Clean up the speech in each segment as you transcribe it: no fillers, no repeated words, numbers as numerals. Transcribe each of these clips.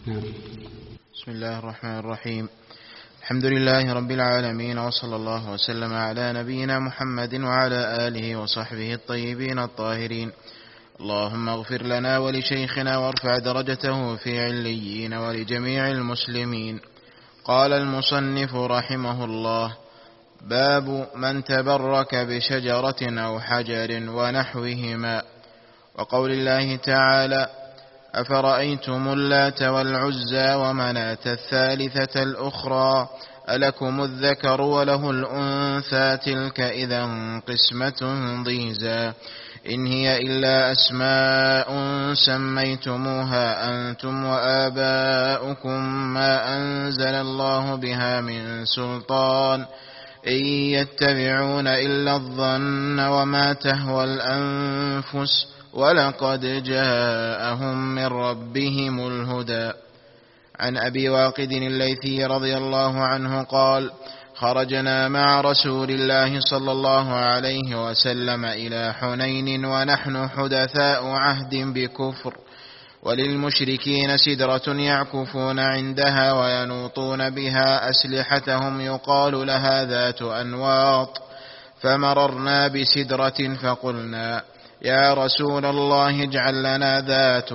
نعم. بسم الله الرحمن الرحيم. الحمد لله رب العالمين، وصلى الله وسلم على نبينا محمد وعلى آله وصحبه الطيبين الطاهرين. اللهم اغفر لنا ولشيخنا وارفع درجته في عليين ولجميع المسلمين. قال المصنف رحمه الله: باب من تبرك بشجرة أو حجر ونحوهما. وقول الله تعالى: أفرأيتم اللات والعزى ومناة الثالثة الأخرى ألكم الذكر وله الأنثى تلك إذا قسمة ضيزى إن هي إلا أسماء سميتموها أنتم وآباؤكم ما أنزل الله بها من سلطان إن يتبعون إلا الظن وما تهوى الأنفس ولقد جاءهم من ربهم الهدى. عن أبي واقد الليثي رضي الله عنه قال: خرجنا مع رسول الله صلى الله عليه وسلم إلى حنين ونحن حدثاء عهد بكفر، وللمشركين سدرة يعكفون عندها وينوطون بها أسلحتهم يقال لها ذات أنواط، فمررنا بسدرة فقلنا: يا رسول الله اجعل لنا ذات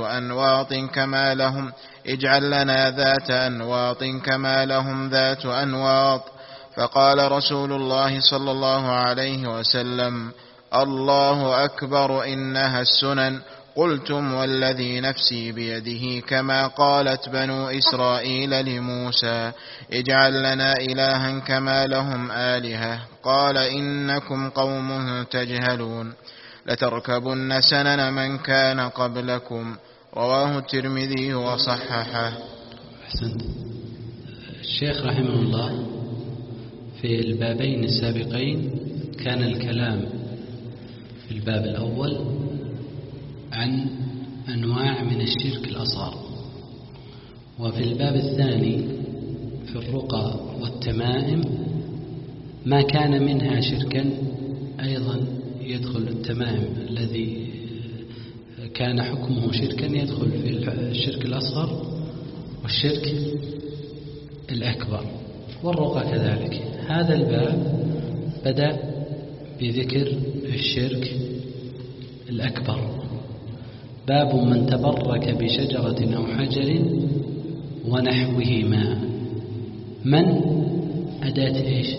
أنواط كما لهم ذات أنواط. فقال رسول الله صلى الله عليه وسلم: الله أكبر إنها السنن. قلتم والذي نفسي بيده كما قالت بنو إسرائيل لموسى: اجعل لنا إلها كما لهم آلهة. قال: إنكم قوم تجهلون، لتركبن سنن من كان قبلكم. رواه الترمذي وصححه. أحسنت. الشيخ رحمه الله في البابين السابقين كان الكلام في الباب الأول عن أنواع من الشرك الأصغر، وفي الباب الثاني في الرقى والتمائم ما كان منها شركا أيضا يدخل. التمائم الذي كان حكمه شركا يدخل في الشرك الأصغر والشرك الأكبر، والرقى كذلك. هذا الباب بدأ بذكر الشرك الأكبر. باب من تبرك بشجرة أو حجر ونحوهما. من أداة إيش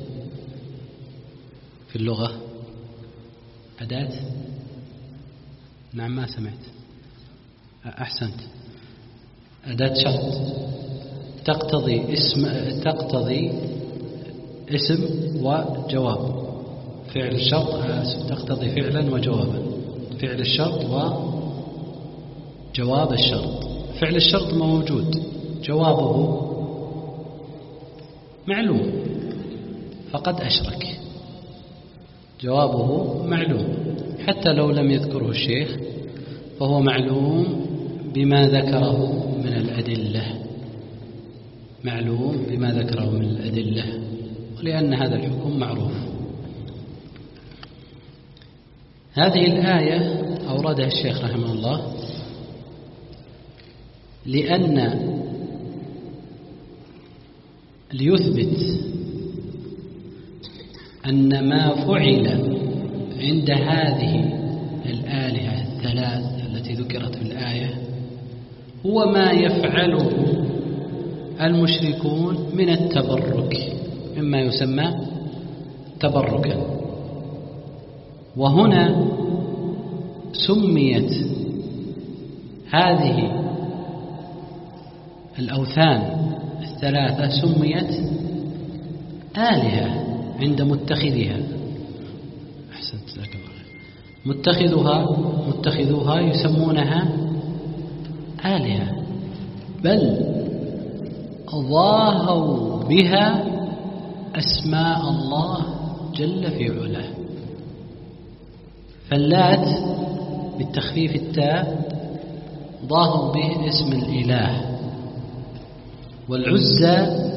في اللغة؟ أداة، نعم ما سمعت، أحسنت، أداة شرط تقتضي اسم وجواب. فعل الشرط تقتضي فعلا وجوابا. فعل الشرط وجواب الشرط. فعل الشرط موجود، جوابه معلوم فقد أشرك. جوابه معلوم حتى لو لم يذكره الشيخ فهو معلوم بما ذكره من الأدلة، معلوم بما ذكره من الأدلة، ولأن هذا الحكم معروف. هذه الآية أوردها الشيخ رحمه الله ليثبت أن ما فعل عند هذه الآلهة الثلاث التي ذكرت في الآية هو ما يفعله المشركون من التبرك، مما يسمى تبركا. وهنا سميت هذه الأوثان الثلاثة سميت آلهة عند متخذها. أحسنت، ذاك الله. متخذوها يسمونها آلهة، بل ضاهوا بها أسماء الله جل في علاه. فاللات بالتخفيف التاء ضاهوا به اسم الإله، والعزى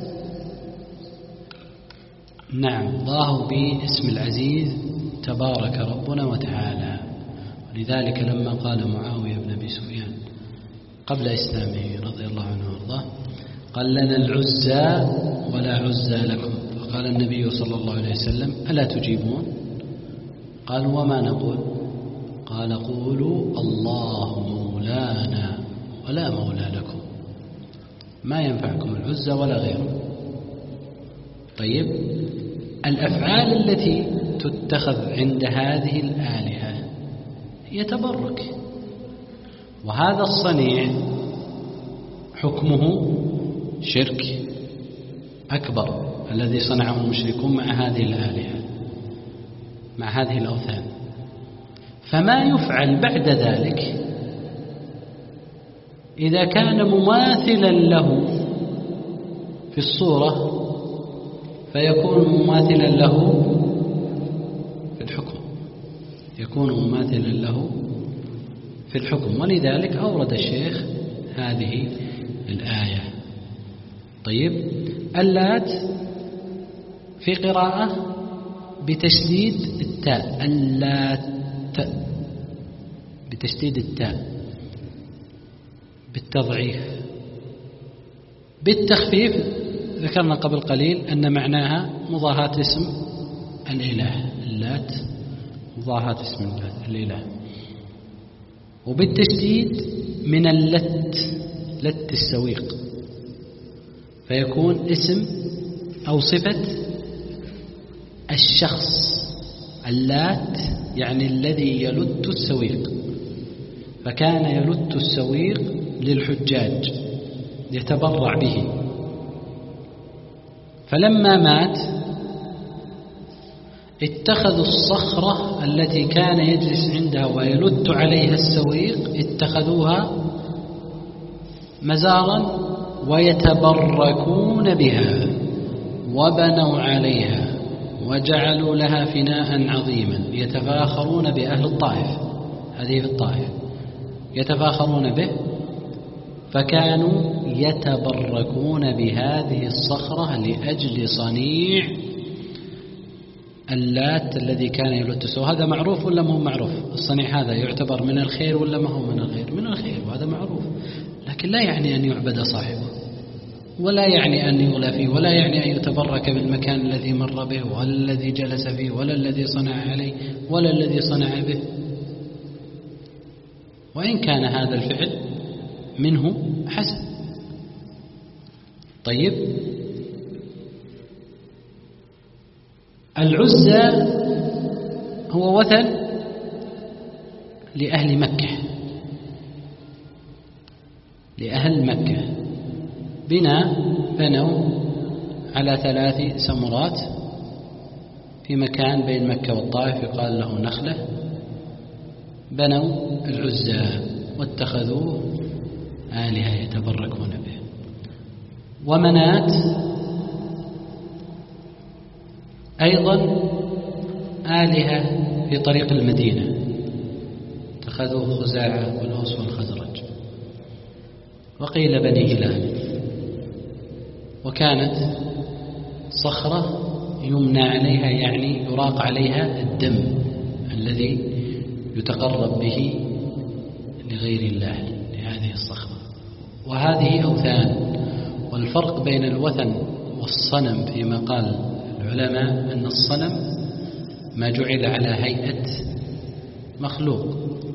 نعم ضاهوا به اسم العزيز تبارك ربنا وتعالى. ولذلك لما قال معاوية بن أبي سفيان قبل إسلامه رضي الله عنه وارضاه قال لنا العزى ولا عزى لكم، فقال النبي صلى الله عليه وسلم ألا تجيبون؟ قالوا وما نقول؟ قال قولوا الله مولانا ولا مولى لكم، ما ينفعكم العزى ولا غيره. طيب، الأفعال التي تتخذ عند هذه الآلهة هي تبرك، وهذا الصنيع حكمه شرك أكبر الذي صنعه المشركون مع هذه الآلهة، مع هذه الأوثان. فما يفعل بعد ذلك إذا كان مماثلا له في الصورة فيكون مماثلا له في الحكم، يكون مماثلا له في الحكم. ولذلك أورد الشيخ هذه الآية. طيب، اللات في قراءة بتشديد التاء، اللات بتشديد التاء، بالتضعيف. بالتخفيف ذكرنا قبل قليل أن معناها مضاهاة اسم الإله، اللات مضاهاة اسم الإله. وبالتشديد من اللت، لت السويق، فيكون اسم أو صفة الشخص. اللات يعني الذي يلت السويق، فكان يلت السويق للحجاج يتبرع به. فلما مات اتخذوا الصخرة التي كان يجلس عندها ويلت عليها السويق، اتخذوها مزارا ويتبركون بها، وبنوا عليها وجعلوا لها فناء عظيما يتفاخرون بأهل الطائف، هذه في الطائف يتفاخرون به. فكانوا يتبركون بهذه الصخرة لأجل صنيع اللات الذي كان يلت. وهذا معروف ولا ما هو معروف؟ الصنيع هذا يعتبر من الخير ولا ما هو من الخير؟ من الخير، وهذا معروف، لكن لا يعني أن يعبد صاحبه، ولا يعني أن يغلى فيه، ولا يعني أن يتبرك بالمكان الذي مر به، ولا الذي جلس فيه، ولا الذي صنع عليه، ولا الذي صنع به، وإن كان هذا الفعل منه حسن. طيب، العزى هو وثن لأهل مكة، لأهل مكة بنوا على 3 سمرات في مكان بين مكة والطائف يقال له نخلة، بنوا العزى واتخذوه آلهة يتبركون به. ومنات أيضا آلهة في طريق المدينة، اتخذوه خزاعة والأوس والخزرج، وقيل بني هلال. وكانت صخرة يمنى عليها، يعني يراق عليها الدم الذي يتقرب به لغير الله، لهذه الصخرة. وهذه أوثان. والفرق بين الوثن والصنم فيما قال العلماء أن الصنم ما جعل على هيئة مخلوق،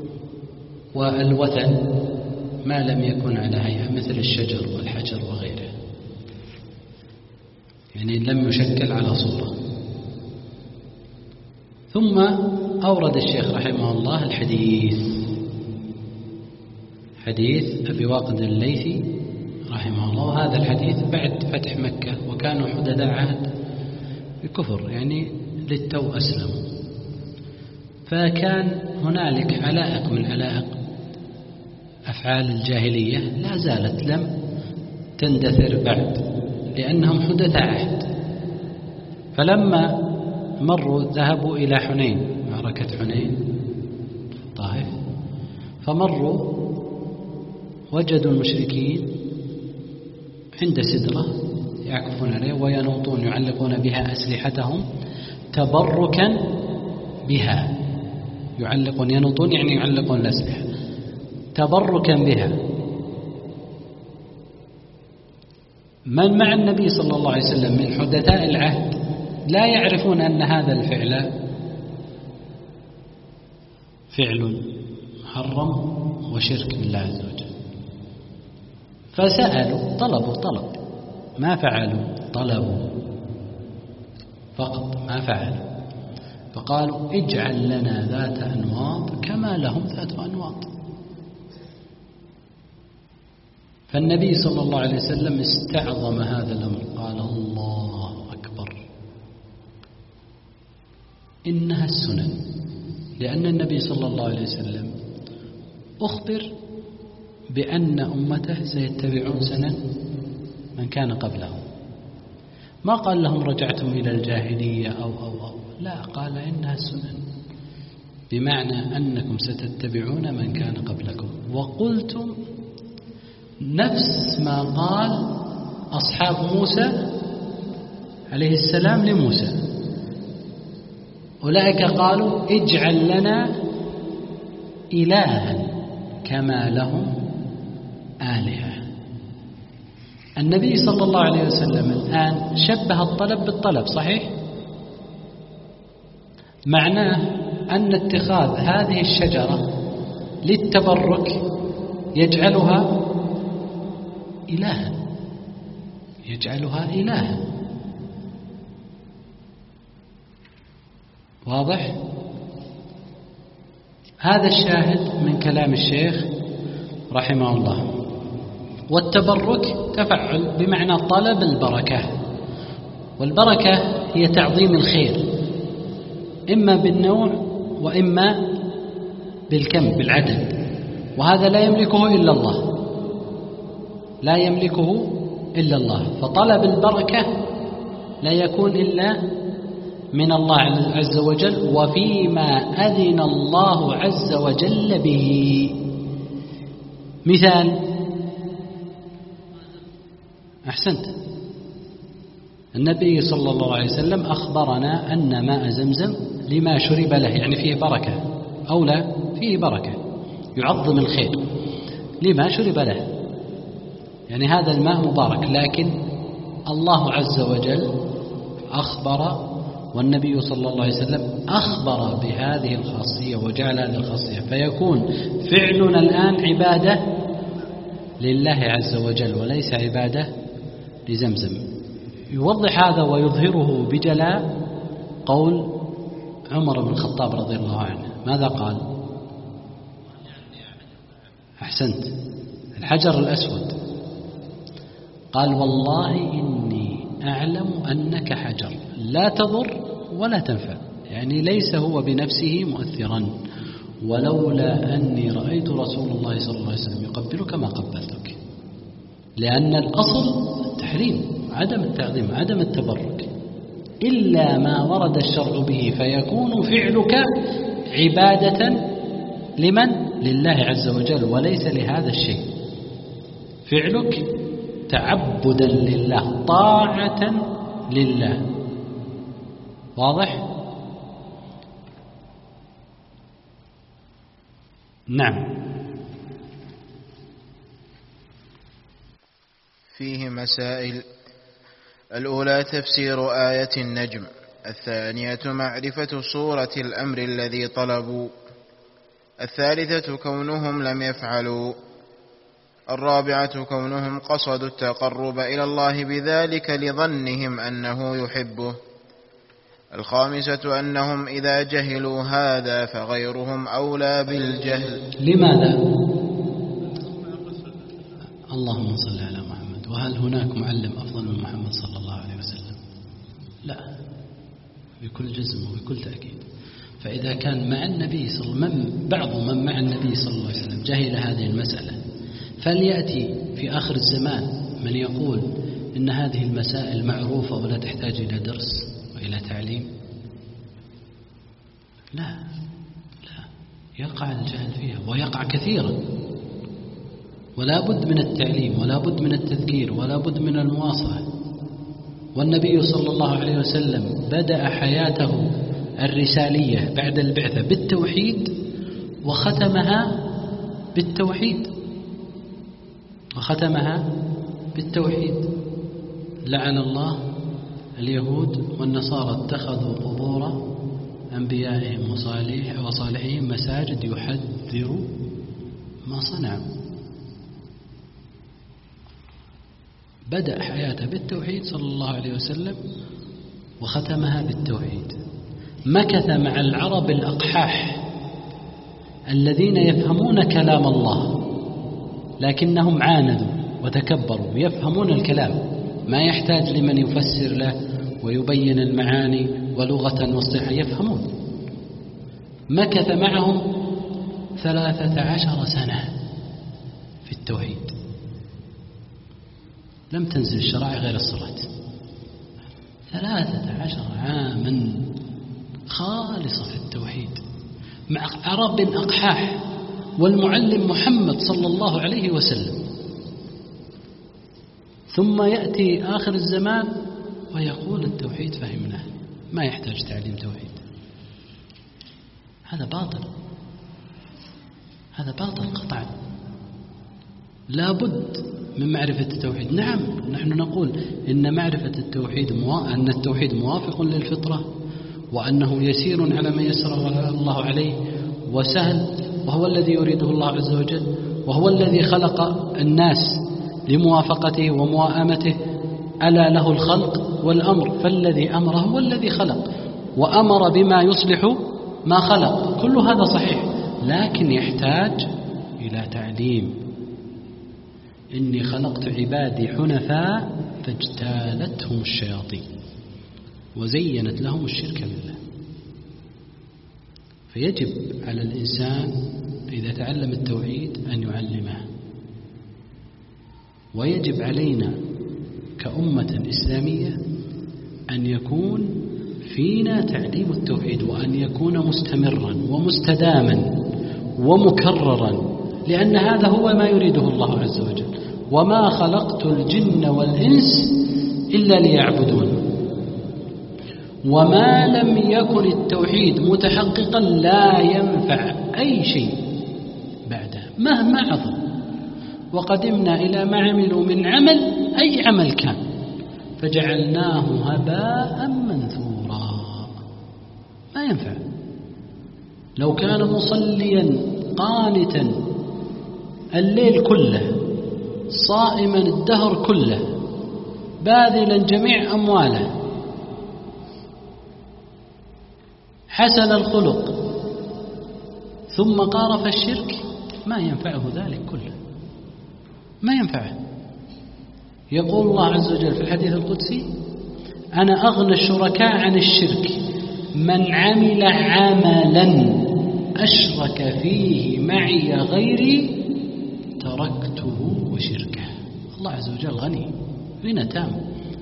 والوثن ما لم يكن على هيئة، مثل الشجر والحجر وغيره، يعني لم يشكل على صورة. ثم أورد الشيخ رحمه الله الحديث، حديث أبي واقد الليثي رحمه الله. وهذا الحديث بعد فتح مكة، وكانوا حدثاء عهد بكفر، يعني للتو أسلموا، فكان هنالك علائق من علائق أفعال الجاهلية لا زالت لم تندثر بعد، لأنهم حدثاء عهد. فلما مروا ذهبوا إلى حنين، معركة حنين طائف، فمروا وجدوا المشركين عند سدرة يعكفون عليه وينوطون، يعلقون بها أسلحتهم تبركا بها، ينوطون يعني يعلقون الأسلحة تبركا بها. من مع النبي صلى الله عليه وسلم من حدثاء العهد لا يعرفون أن هذا الفعل فعل محرم وشرك بالله عز وجل، فسألوا طلب ما فعلوا، طلبوا فقط ما فعلوا، فقالوا اجعل لنا ذات أنواط كما لهم ذات أنواط. فالنبي صلى الله عليه وسلم استعظم هذا الأمر، قال الله أكبر، إنها السنن، لأن النبي صلى الله عليه وسلم أخبر بأن أمته سيتبعون سنن من كان قبلهم، ما قال لهم رجعتم إلى الجاهلية أو لا، قال إنها السنن، بمعنى أنكم ستتبعون من كان قبلكم. وقلتم نفس ما قال أصحاب موسى عليه السلام لموسى، أولئك قالوا اجعل لنا إلها كما لهم آلهة. النبي صلى الله عليه وسلم الآن شبه الطلب بالطلب، صحيح؟ معناه أن اتخاذ هذه الشجرة للتبرك يجعلها إلها، يجعلها إلها. واضح؟ هذا الشاهد من كلام الشيخ رحمه الله. والتبرك تفعل بمعنى طلب البركة، والبركة هي تعظيم الخير إما بالنوع وإما بالكم بالعدد، وهذا لا يملكه إلا الله، لا يملكه إلا الله. فطلب البركة لا يكون إلا من الله عز وجل، وفيما أذن الله عز وجل به. مثال، أحسنت، النبي صلى الله عليه وسلم أخبرنا أن ماء زمزم لما شرب له، يعني فيه بركة أو لا، فيه بركة يعظم الخير لما شرب له، يعني هذا الماء مبارك. لكن الله عز وجل أخبر، والنبي صلى الله عليه وسلم أخبر بهذه الخاصية وجعل هذه الخاصية، فيكون فعلنا الآن عبادة لله عز وجل وليس عبادة لزمزم. يوضح هذا ويظهره بجلاء قول عمر بن الخطاب رضي الله عنه، ماذا قال؟ أحسنت، الحجر الأسود، قال والله إني أعلم أنك حجر لا تضر ولا تنفع، يعني ليس هو بنفسه مؤثرا، ولولا أني رأيت رسول الله صلى الله عليه وسلم يقبلك ما قبلتك، لأن الأصل التحريم، عدم التعظيم، عدم التبرك، إلا ما ورد الشرع به، فيكون فعلك عبادة لمن؟ لله عز وجل، وليس لهذا الشيء. فعلك تعبدا لله، طاعة لله. واضح؟ نعم. فيه مسائل: الأولى تفسير آية النجم، الثانية معرفة صورة الأمر الذي طلبوا، الثالثة كونهم لم يفعلوا، الرابعة كونهم قصدوا التقرب إلى الله بذلك لظنهم أنه يحبه، الخامسة أنهم إذا جهلوا هذا فغيرهم أولى بالجهل. لماذا؟ اللهم صل على محمد. وهل هناك معلم أفضل من محمد صلى الله عليه وسلم؟ لا، بكل جزم وبكل تأكيد. فإذا كان مع النبي بعض من مع النبي صلى الله عليه وسلم جهل هذه المسألة، فليأتي في آخر الزمان من يقول إن هذه المسائل معروفة ولا تحتاج إلى درس وإلى تعليم. لا، يقع الجهل فيها ويقع كثيرا، ولا بد من التعليم ولا بد من التذكير ولا بد من المواصلة. والنبي صلى الله عليه وسلم بدأ حياته الرسالية بعد البعثة بالتوحيد وختمها بالتوحيد، لعن الله اليهود والنصارى اتخذوا قبور أنبيائهم وصالحهم مساجد يحذر ما صنعوا. بدأ حياته بالتوحيد صلى الله عليه وسلم وختمها بالتوحيد. مكث مع العرب الأقحاح الذين يفهمون كلام الله لكنهم عاندوا وتكبروا، يفهمون الكلام ما يحتاج لمن يفسر له ويبين المعاني ولغة واصطلاحا، يفهمون. مكث معهم 13 سنة في التوحيد، لم تنزل الشرائع غير الصلاة. 13 عاما خالصة في التوحيد مع عرب أقحاح والمعلم محمد صلى الله عليه وسلم. ثم يأتي آخر الزمان ويقول التوحيد فهمناه، ما يحتاج تعليم توحيد. هذا باطل، هذا باطل قطعا. لا بد من معرفة التوحيد. نعم، نحن نقول إن معرفة التوحيد أن التوحيد موافق للفطرة، وأنه يسير على ما يسره الله عليه وسهل، وهو الذي يريده الله عز وجل، وهو الذي خلق الناس لموافقته ومواءمته. ألا له الخلق والأمر، فالذي أمر هو الذي خلق، وأمر بما يصلح ما خلق. كل هذا صحيح، لكن يحتاج إلى تعليم. إني خلقت عبادي حنفاء فاجتالتهم الشياطين وزينت لهم الشرك بالله. فيجب على الإنسان إذا تعلم التوحيد أن يعلمه، ويجب علينا كأمة إسلامية أن يكون فينا تعليم التوحيد، وأن يكون مستمرا ومستداما ومكررا، لأن هذا هو ما يريده الله عز وجل. وما خلقت الجن والإنس إلا ليعبدون. وما لم يكن التوحيد متحققا لا ينفع أي شيء بعده مهما عظم. وقدمنا إلى ما عملوا من عمل، أي عمل كان، فجعلناه هباء منثورا، ما ينفع. لو كان مصليا قانتا الليل كله، صائما الدهر كله، باذلا جميع أمواله، حسن الخلق، ثم قارف الشرك، ما ينفعه ذلك كله، ما ينفعه. يقول الله عز وجل في الحديث القدسي: أنا أغنى الشركاء عن الشرك من عمل عملا أشرك فيه معي غيري تركته وشركه. الله عز وجل غني، غنى تام.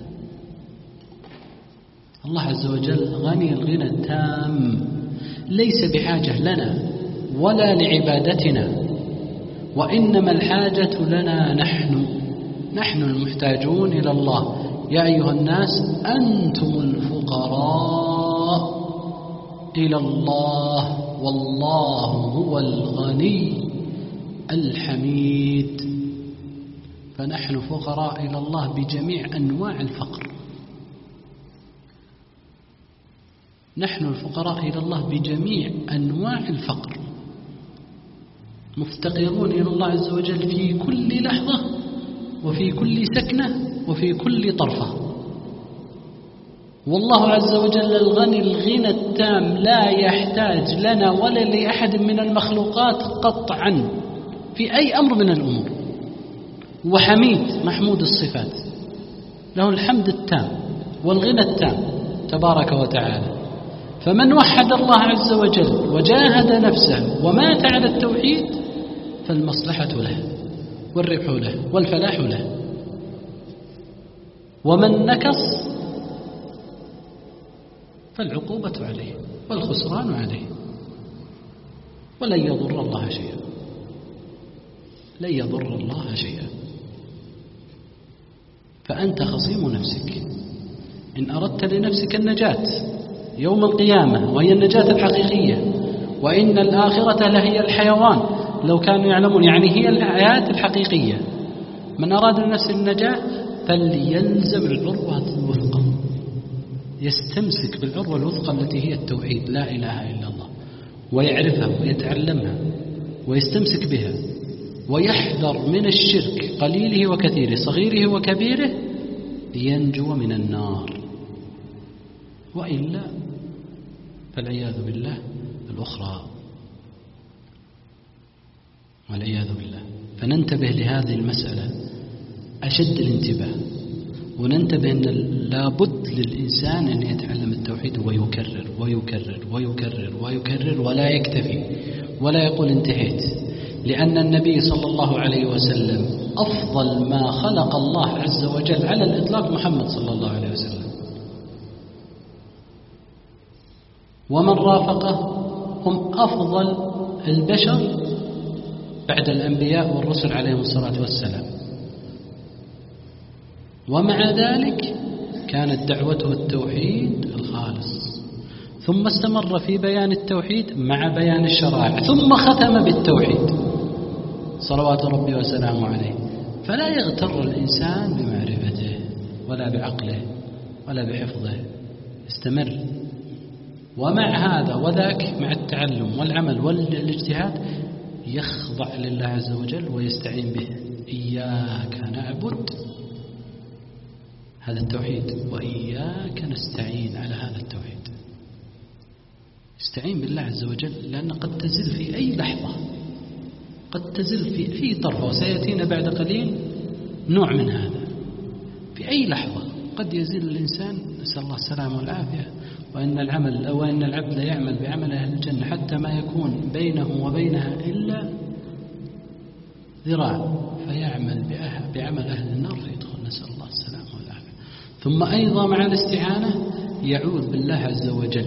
الله عز وجل غني الغنى التام، ليس بحاجة لنا ولا لعبادتنا، وإنما الحاجة لنا نحن المحتاجون إلى الله. يا أيها الناس أنتم الفقراء إلى الله والله هو الغني الحميد. فنحن فقراء إلى الله بجميع أنواع الفقر، نحن الفقراء إلى الله بجميع أنواع الفقر، مفتقرون إلى الله عز وجل في كل لحظة وفي كل سكنة وفي كل طرفة. والله عز وجل الغني الغنى التام، لا يحتاج لنا ولا لأحد من المخلوقات قطعا في أي أمر من الأمور. وحميد محمود الصفات، له الحمد التام والغنى التام تبارك وتعالى. فمن وحد الله عز وجل وجاهد نفسه ومات على التوحيد فالمصلحة له والربح له والفلاح له. ومن نكص فالعقوبة عليه والخسران عليه، ولن يضر الله شيئا، لن يضر الله شيئا. فأنت خصيم نفسك إن أردت لنفسك النجاة يوم القيامة، وهي النجاة الحقيقية. وإن الآخرة لهي الحيوان لو كانوا يعلمون، يعني هي الحياة الحقيقية. من أراد لنفسه النجاة فليلزم العروة الوثقى، يستمسك بالعروة الوثقى التي هي التوحيد، لا إله إلا الله، ويعرفها ويتعلمها ويستمسك بها، ويحذر من الشرك قليله وكثيره صغيره وكبيره لينجو من النار. وإلا فالعياذ بالله الأخرى، والعياذ بالله. فننتبه لهذه المسألة أشد الانتباه، وننتبه أن لابد للإنسان أن يتعلم التوحيد ويكرر ويكرر ويكرر ويكرر، ولا يكتفي ولا يقول انتهيت، لأن النبي صلى الله عليه وسلم أفضل ما خلق الله عز وجل على الإطلاق محمد صلى الله عليه وسلم، ومن رافقه هم أفضل البشر بعد الأنبياء والرسل عليهم الصلاة والسلام. ومع ذلك كانت دعوته التوحيد الخالص، ثم استمر في بيان التوحيد مع بيان الشرائع، ثم ختم بالتوحيد صلوات ربي وسلامه عليه. فلا يغتر الإنسان بمعرفته ولا بعقله ولا بحفظه، استمر. ومع هذا وذاك، مع التعلم والعمل والاجتهاد، يخضع لله عز وجل ويستعين به. إياك نعبد، هذا التوحيد، وإياك نستعين على هذا التوحيد. استعين بالله عز وجل، لأن قد تزل في أي لحظة، قد تزل في أي طرف، وسيأتينا بعد قليل نوع من هذا. في أي لحظة قد يزل الإنسان، نسأل الله السلامة والعافية. وإن العبد لا يعمل بعمل أهل الجنة حتى ما يكون بينه وبينها إلا ذراع، فيعمل بعمل أهل النار فيدخل، نسأل الله السلامة والعافية. ثم أيضا مع الاستعانة يعوذ بالله عز وجل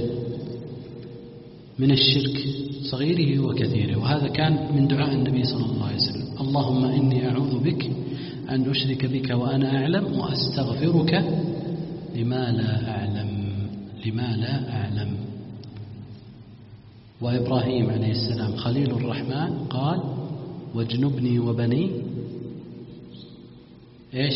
من الشرك صغيره وكثيره. وهذا كان من دعاء النبي صلى الله عليه وسلم: اللهم إني أعوذ بك أن أشرك بك وأنا أعلم، وأستغفرك لما لا أعلم. وإبراهيم عليه السلام خليل الرحمن قال: واجنبني وبني إيش؟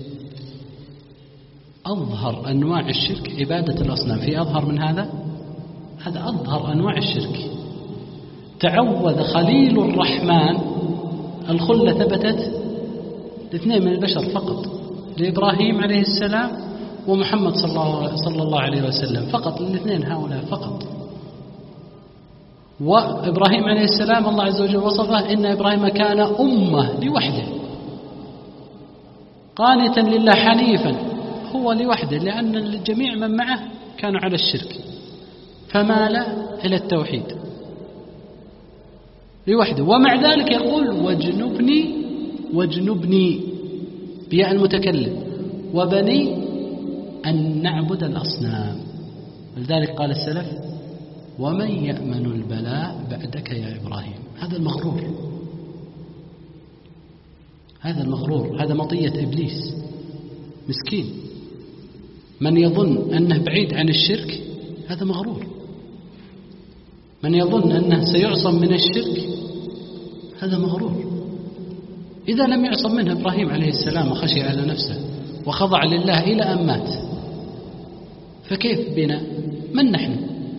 أظهر أنواع الشرك عبادة الأصنام. في أظهر من هذا؟ هذا أظهر أنواع الشرك. تعوذ خليل الرحمن، الخلة ثبتت لاثنين من البشر فقط، لإبراهيم عليه السلام ومحمد صلى الله عليه وسلم فقط، الاثنين هؤلاء فقط. وإبراهيم عليه السلام الله عز وجل وصفه: إن إبراهيم كان أمة لوحده قانتا لله حنيفا، هو لوحده، لأن الجميع من معه كانوا على الشرك، فمال إلى التوحيد لوحده. ومع ذلك يقول: واجنبني بياء المتكلم، وبني أن نعبد الأصنام. ولذلك قال السلف: ومن يأمن البلاء بعدك يا إبراهيم. هذا المغرور، هذا مطية إبليس مسكين. من يظن أنه بعيد عن الشرك هذا مغرور، من يظن أنه سيعصم من الشرك هذا مغرور. إذا لم يعصم منه إبراهيم عليه السلام وخشي على نفسه وخضع لله إلى أن مات، فكيف بنا؟ من نحن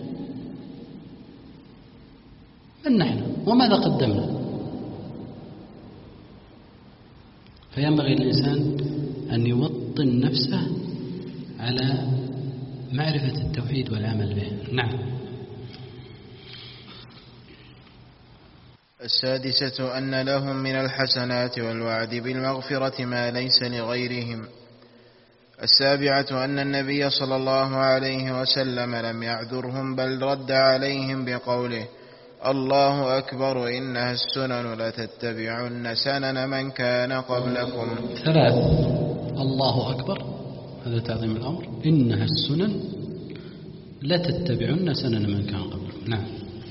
وماذا قدمنا؟ فينبغي للإنسان أن يوطن نفسه على معرفة التوحيد والعمل به. نعم. السادسة أن لهم من الحسنات والوعد بالمغفرة ما ليس لغيرهم. السابعة أن النبي صلى الله عليه وسلم لم يعذرهم، بل رد عليهم بقوله: الله أكبر، إنها السنن لتتبعن سنن من كان قبلكم. 3. الله أكبر، هذا تعظيم الأمر. إنها السنن لتتبعن سنن من كان قبلكم. نعم.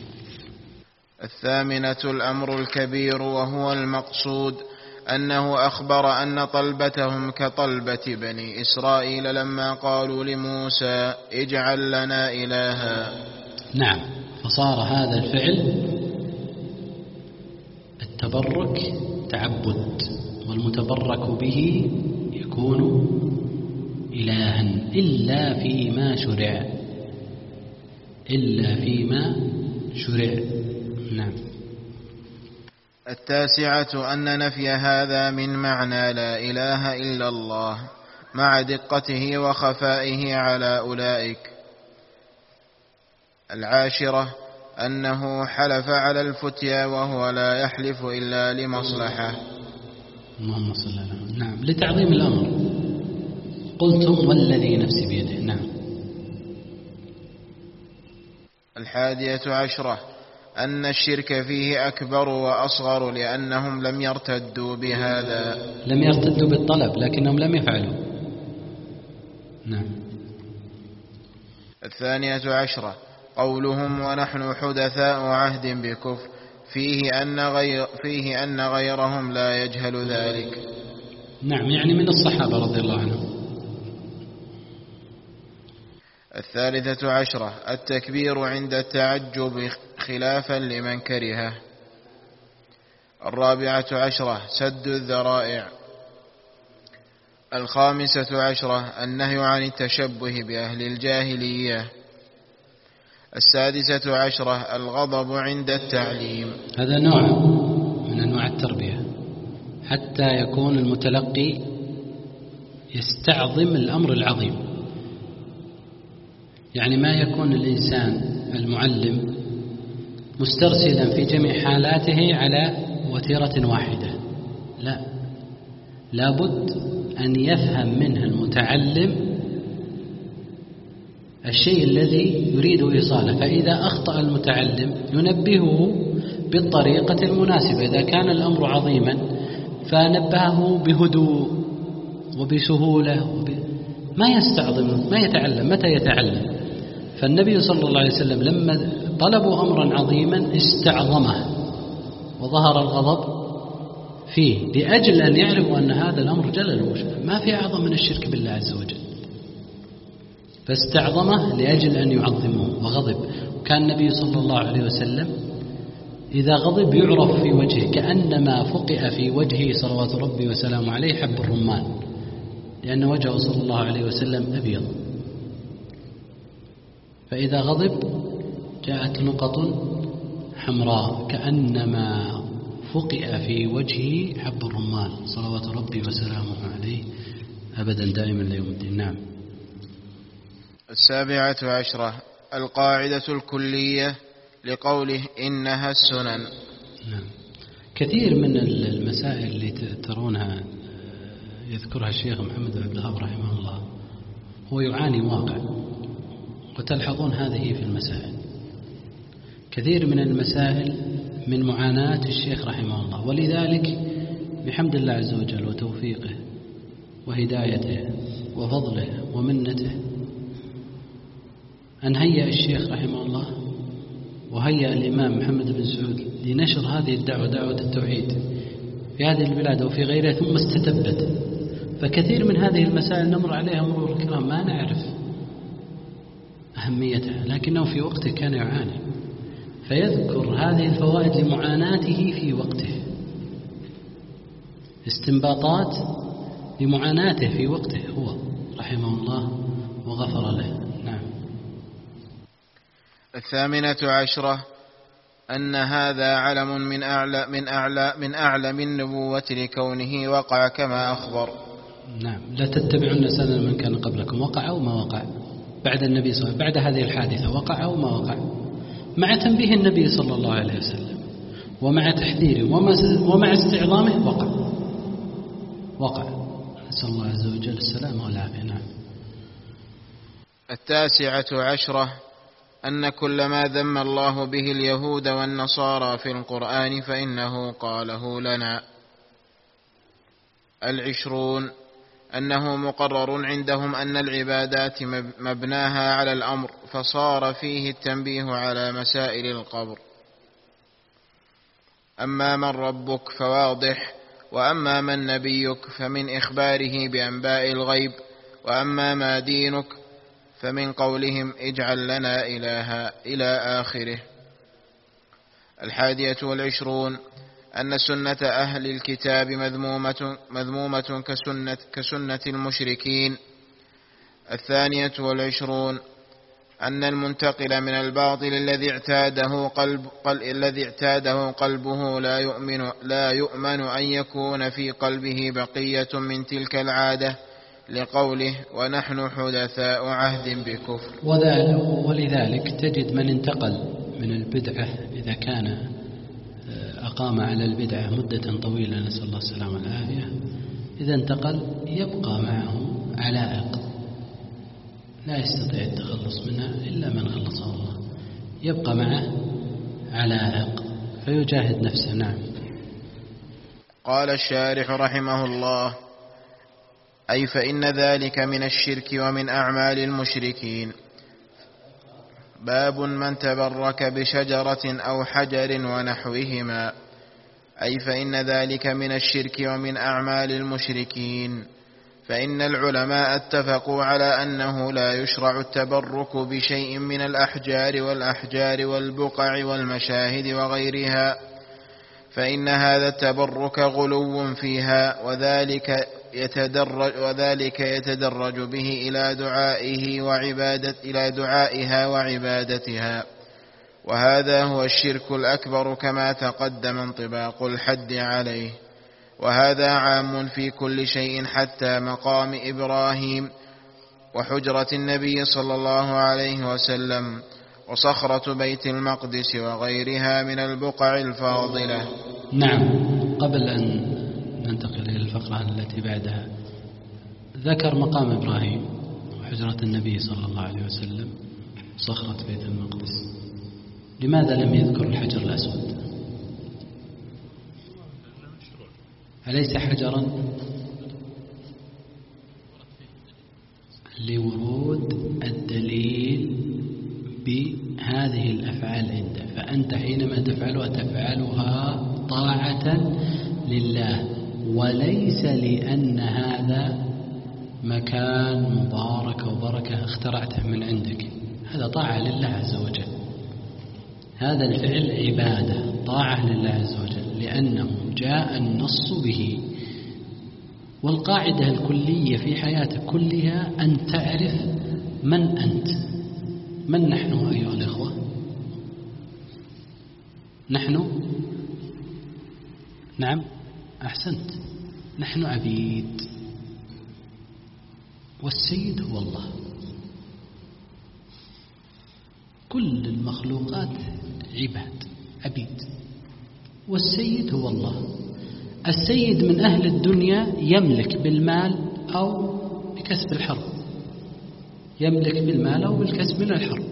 الثامنة الأمر الكبير وهو المقصود، أنه أخبر أن طلبتهم كطلبة بني إسرائيل لما قالوا لموسى: اجعل لنا إلها. نعم. فصار هذا الفعل التبرك تعبد، والمتبرك به يكون إلها إلا فيما شرع، إلا فيما شرع. نعم. 9 أن نفي هذا من معنى لا إله إلا الله مع دقته وخفائه على أولئك. 10 أنه حلف على الفتيا وهو لا يحلف إلا لمصلحة. اللهم صل على محمد. نعم، لتعظيم الأمر. قلتم والذي نفسي بيده. نعم. 11 أن الشرك فيه أكبر وأصغر لأنهم لم يرتدوا بهذا، لم يرتدوا بالطلب لكنهم لم يفعلوا. نعم. 12 قولهم ونحن حدثاء عهد بكفر فيه أن غيرهم لا يجهل ذلك. نعم، يعني من الصحابة رضي الله عنهم. 13 التكبير عند التعجب خلافا لمن كرهه. 14 سد الذرائع. 15 النهي عن التشبه بأهل الجاهلية. 16 الغضب عند التعليم. هذا نوع من أنواع التربية حتى يكون المتلقي يستعظم الأمر العظيم. يعني ما يكون الإنسان المعلم مسترسلا في جميع حالاته على وتيرة واحدة، لا، لابد أن يفهم منه المتعلم الشيء الذي يريد إيصاله، فإذا أخطأ المتعلم ينبهه بالطريقة المناسبة. إذا كان الأمر عظيما فنبهه بهدوء وبسهولة ما يستعظم، ما يتعلم. متى يتعلم؟ فالنبي صلى الله عليه وسلم لما طلبوا أمرا عظيما استعظمه وظهر الغضب فيه لأجل أن يعرفوا أن هذا الأمر جلل وشرف، ما في أعظم من الشرك بالله عز وجل، فاستعظمه لأجل أن يعظموه وغضب. وكان النبي صلى الله عليه وسلم إذا غضب يعرف في وجهه كأنما فقئ في وجهه صلوات ربي وسلامه عليه حب الرمان، لأن وجهه صلى الله عليه وسلم أبيض، فإذا غضب جاءت نقط حمراء كأنما فقئ في وجهه حب الرمان صلوات ربي وسلامه عليه أبدا دائما لا يوم الدين. نعم. 17 القاعدة الكلية لقوله إنها السنن. نعم. كثير من المسائل اللي ترونها يذكرها الشيخ محمد بن عبد الوهاب رحمه الله هو يعاني واقع، وتلحظون هذه في المسائل. كثير من المسائل من معاناة الشيخ رحمه الله، ولذلك بحمد الله عز وجل وتوفيقه وهدايته وفضله ومنته أن هيأ الشيخ رحمه الله وهيأ الإمام محمد بن سعود لنشر هذه الدعوة، دعوة التوحيد في هذه البلاد وفي غيرها، ثم استتبت. فكثير من هذه المسائل نمر عليها مرور الكرام ما نعرف أهميتها، لكنه في وقته كان يعاني، فيذكر هذه الفوائد لمعاناته في وقته، استنباطات لمعاناته في وقته هو رحمه الله وغفر له. نعم. 18 أن هذا علم من أعلم النبوة لكونه وقع كما أخبر. نعم. لا تتبعون سنن من كان قبلكم، وقع أو ما وقع بعد النبي صلى الله عليه وسلم، بعد هذه الحادثة وقع أو ما وقع، مع تنبيه النبي صلى الله عليه وسلم ومع تحذيره ومع استعظامه وقع. نسأل الله عز وجل السلامة والعافية. نعم. 19 أن كل ما ذم الله به اليهود والنصارى في القرآن فإنه قاله لنا. 20 أنه مقرر عندهم أن العبادات مبناها على الأمر، فصار فيه التنبيه على مسائل القبر. أما من ربك فواضح، وأما من نبيك فمن إخباره بأنباء الغيب، وأما ما دينك فمن قولهم اجعل لنا إلها إلى آخره. 21 أن سنة أهل الكتاب مذمومة كسنة المشركين. 22 أن المنتقل من الباطل الذي اعتاده قلبه لا يؤمن أن يكون في قلبه بقية من تلك العادة، لقوله ونحن حدثاء عهد بكفر. ولذلك تجد من انتقل من البدعة إذا كان أقام على البدعة مدة طويلة، نسأل الله السلامة والعافية، إذا انتقل يبقى معه علائق لا يستطيع التخلص منها إلا من خلصه الله، يبقى معه علائق فيجاهد نفسه. نعم. قال الشارح رحمه الله: أي فإن ذلك من الشرك ومن أعمال المشركين. باب من تبرك بشجرة أو حجر ونحوهما. أي فإن ذلك من الشرك ومن أعمال المشركين، فإن العلماء اتفقوا على أنه لا يشرع التبرك بشيء من الأحجار والبقع والمشاهد وغيرها، فإن هذا التبرك غلو فيها، وذلك يتدرج به إلى دعائها وعبادتها، وهذا هو الشرك الأكبر كما تقدم انطباق الحد عليه. وهذا عام في كل شيء حتى مقام إبراهيم وحجرة النبي صلى الله عليه وسلم وصخرة بيت المقدس وغيرها من البقع الفاضلة. نعم. قبل أن ننتقل إلى الفقرة التي بعدها، ذكر مقام إبراهيم وحجرة النبي صلى الله عليه وسلم وصخرة بيت المقدس، لماذا لم يذكر الحجر الأسود؟ أليس حجرا؟ لورود الدليل بهذه الأفعال عنده، فأنت حينما تفعلها طاعة لله، وليس لأن هذا مكان مبارك وبركة اخترعته من عندك، هذا طاعة لله عز وجل. هذا الفعل عبادة طاعة لله عز وجل، لأنه جاء النص به. والقاعدة الكلية في حياتك كلها أن تعرف من أنت. من نحن أيها الإخوة؟ نحن، نعم أحسنت، نحن عبيد، والسيد هو الله. كل المخلوقات عبيد، والسيد هو الله. السيد من أهل الدنيا يملك بالمال أو بكسب الحرب، يملك بالمال أو بالكسب من الحرب.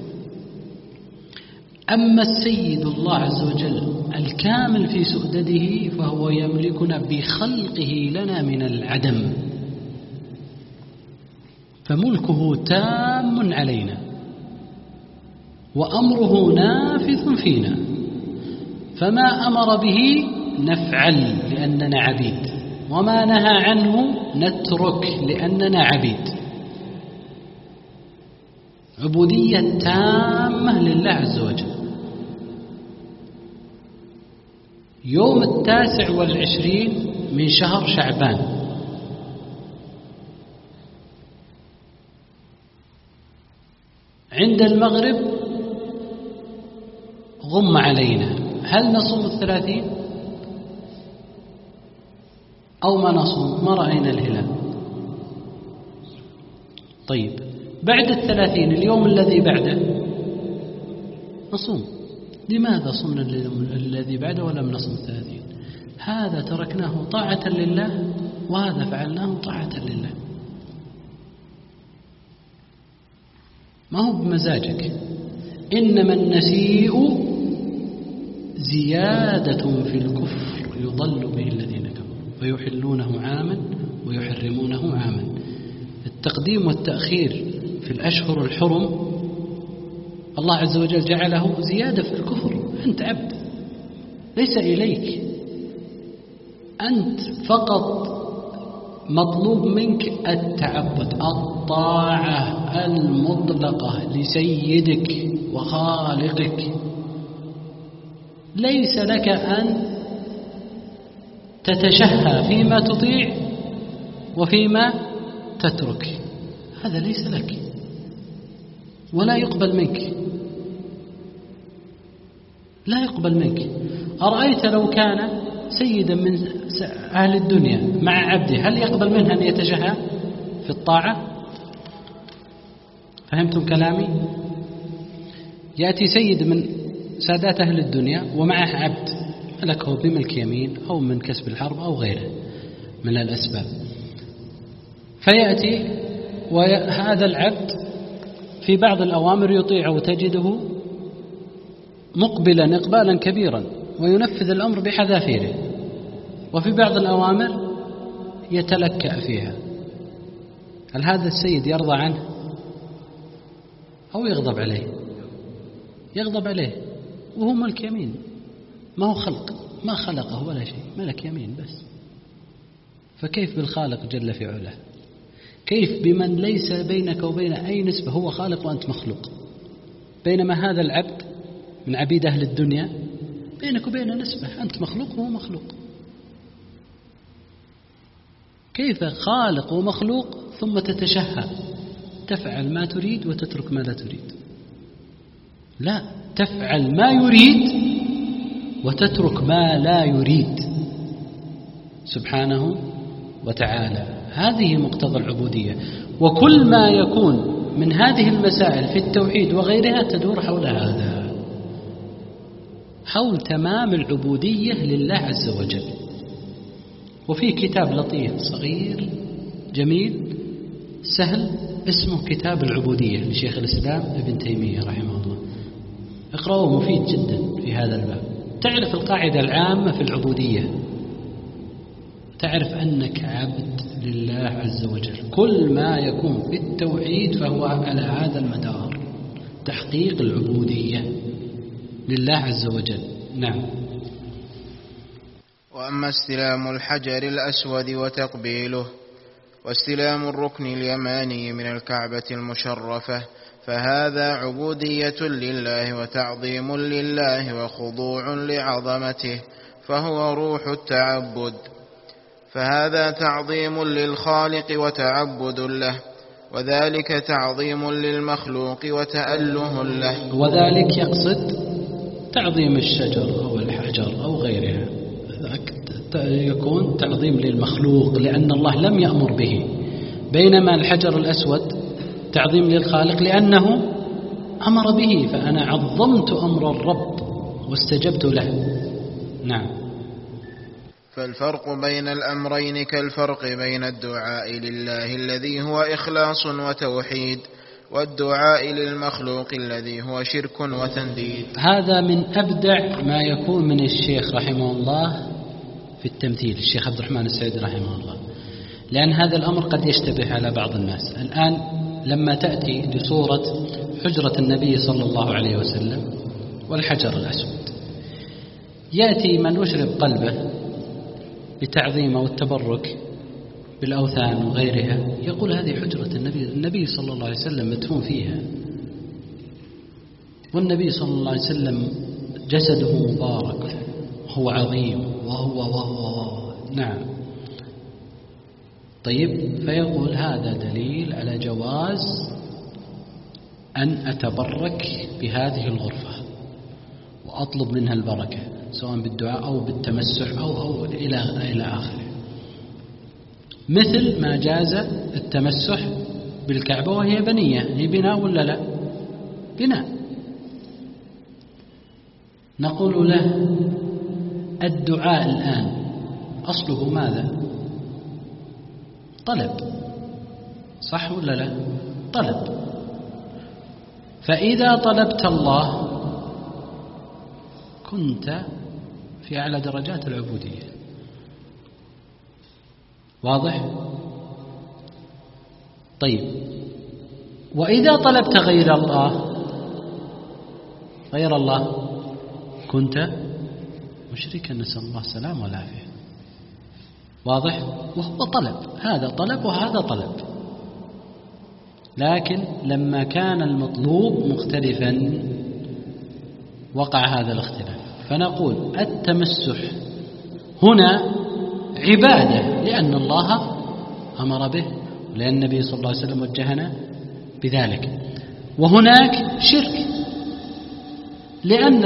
أما السيد الله عز وجل الكامل في سؤدده فهو يملكنا بخلقه لنا من العدم، فملكه تام علينا وأمره نافذ فينا، فما أمر به نفعل لأننا عبيد، وما نهى عنه نترك لأننا عبيد. عبودية تامة لله عز وجل. يوم 29 من شهر شعبان عند المغرب غم علينا، هل نصوم 30 أو ما نصوم؟ ما رأينا الهلال. طيب بعد 30 اليوم الذي بعده نصوم. لماذا صمنا الذي بعده ولم نصم 30؟ هذا تركناه طاعة لله، وهذا فعلناه طاعة لله. ما هو بمزاجك. إنما النسيء زيادة في الكفر يضل به الذين كفروا فيحلونه عاما ويحرمونه عاما. التقديم والتأخير في الأشهر الحرم الله عز وجل جعله زيادة في الكفر. أنت عبد ليس إليك، أنت فقط مطلوب منك التعبد، الطاعة المطلقة لسيدك وخالقك. ليس لك أن تتشهى فيما تطيع وفيما تترك، هذا ليس لك ولا يقبل منك، لا يقبل منك. أرأيت لو كان سيدا من أهل الدنيا مع عبده، هل يقبل منه أن يتشهى في الطاعة؟ فهمتم كلامي؟ يأتي سيد من سادات أهل الدنيا ومعه عبد ملكه بملك يمين أو من كسب الحرب أو غيره من الأسباب، فيأتي وهذا العبد في بعض الأوامر يطيع وتجده مقبلا إقبالا كبيرا وينفذ الأمر بحذافيره، وفي بعض الأوامر يتلكأ فيها. هل هذا السيد يرضى عنه أو يغضب عليه؟ يغضب عليه، وهو ملك يمين، ما هو خلق، ما خلقه ولا شيء، ملك يمين بس. فكيف بالخالق جل في علاه؟ كيف بمن ليس بينك وبين أي نسبة، هو خالق وأنت مخلوق، بينما هذا العبد من عبيد أهل الدنيا بينك وبينه نسبة، أنت مخلوق وهو مخلوق. كيف خالق ومخلوق ثم تتشهى، تفعل ما تريد وتترك ما لا تريد؟ لا، تفعل ما يريد وتترك ما لا يريد سبحانه وتعالى. هذه مقتضى العبودية. وكل ما يكون من هذه المسائل في التوحيد وغيرها تدور حول هذا، حول تمام العبودية لله عز وجل. وفي كتاب لطيف صغير جميل سهل اسمه كتاب العبودية لشيخ الإسلام ابن تيمية رحمه الله، اقرأوه، مفيد جدا في هذا الباب. تعرف القاعدة العامة في العبودية، تعرف أنك عبد لله عز وجل. كل ما يكون في التوحيد فهو على هذا المدار، تحقيق العبودية لله عز وجل. نعم. وأما استلام الحجر الأسود وتقبيله واستلام الركن اليماني من الكعبة المشرفة فهذا عبودية لله وتعظيم لله وخضوع لعظمته، فهو روح التعبد. فهذا تعظيم للخالق وتعبد له، وذلك تعظيم للمخلوق وتأله له. وذلك يقصد تعظيم الشجر أو الحجر أو غيرها، يكون تعظيم للمخلوق لأن الله لم يأمر به، بينما الحجر الأسود تعظيم للخالق لأنه أمر به، فأنا عظمت أمر الرب واستجبت له. نعم. فالفرق بين الأمرين كالفرق بين الدعاء لله الذي هو إخلاص وتوحيد والدعاء للمخلوق الذي هو شرك وتنديد. هذا من أبدع ما يكون من الشيخ رحمه الله في التمثيل، الشيخ عبد الرحمن السعيدي رحمه الله، لأن هذا الأمر قد يشتبه على بعض الناس. الآن لما تأتي لصورة حجرة النبي صلى الله عليه وسلم والحجر الأسود، يأتي من يشرب قلبه بتعظيمه والتبرك بالأوثان وغيرها يقول هذه حجرة النبي صلى الله عليه وسلم مدفون فيها، والنبي صلى الله عليه وسلم جسده مبارك، هو عظيم وهو نعم. طيب، فيقول هذا دليل على جواز أن أتبرك بهذه الغرفة وأطلب منها البركة، سواء بالدعاء أو بالتمسح أو إلى آخره، مثل ما جاز التمسح بالكعبة وهي بنية. هي بناء ولا لا؟ بناء. نقول له الدعاء الآن أصله ماذا؟ طلب، صح ولا لا؟ طلب. فإذا طلبت الله كنت في أعلى درجات العبودية. واضح؟ طيب، وإذا طلبت غير الله كنت مشركا، نسأل الله السلامة والعافية. واضح؟ وهو طلب، هذا طلب وهذا طلب، لكن لما كان المطلوب مختلفا وقع هذا الاختلاف. فنقول التمسح هنا عبادة لأن الله أمر به، ولأن النبي صلى الله عليه وسلم وجهنا بذلك. وهناك شرك لأن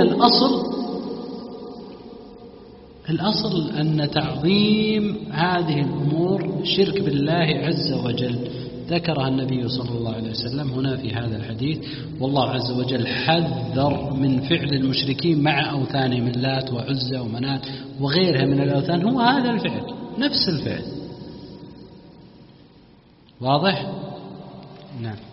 الأصل أن تعظيم هذه الأمور شرك بالله عز وجل، ذكرها النبي صلى الله عليه وسلم هنا في هذا الحديث. والله عز وجل حذر من فعل المشركين مع أوثانهم من لات وعزى ومنات وغيرها من الأوثان، هو هذا الفعل نفس الفعل. واضح؟ نعم.